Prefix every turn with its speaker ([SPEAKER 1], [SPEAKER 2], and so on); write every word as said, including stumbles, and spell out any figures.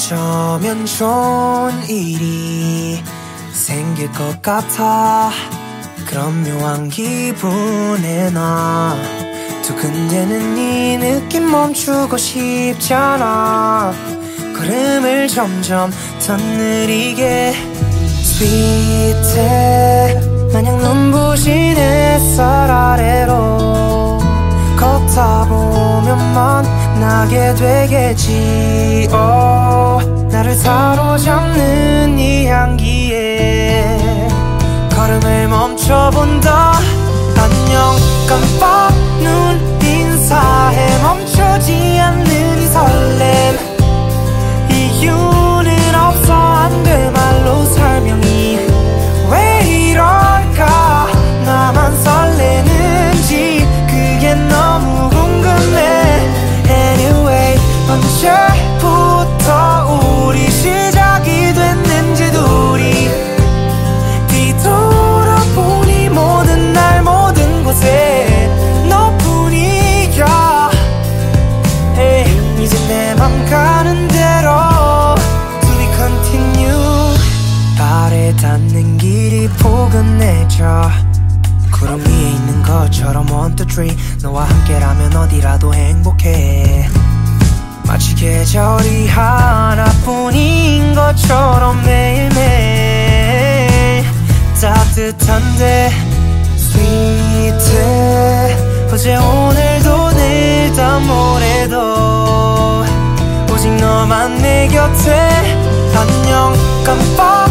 [SPEAKER 1] 어쩌면 좋은 일이 생길 것 같아. 그런 묘한 기분에 나 두근대는 이 느낌 멈추고 싶잖아. 걸음을 점점 더 느리게 스윗해 마냥 눈부신 햇살 아래로 걷다 보면 만나게 되겠지. oh, 나를 사로잡는 이 향기에 걸음을 멈춰본다. 안녕 깜빡 눈 인사해 멈추지 않는 이 설렘. 이유는 없어 안 돼 말로 설명이. 왜 이럴까 나만 설레는지 그게 너무 궁금해. Anyway 언제부터 우리 시작이 됐는지 둘이 뒤돌아보니 모든 날 모든 곳에 너뿐이야. hey, 이제 내 맘 가는 대로 To be continue. 발에 닿는 길이 포근해져 구름 위에 있는 것처럼 one two three 너와 함께라면 어디라도 행복해. 마치 계절이 하나뿐인 것처럼 매일매일 따뜻한데 스윗해. 어제 오늘도 내일도 모레도 오직 너만 내 곁에. 안녕 깜빡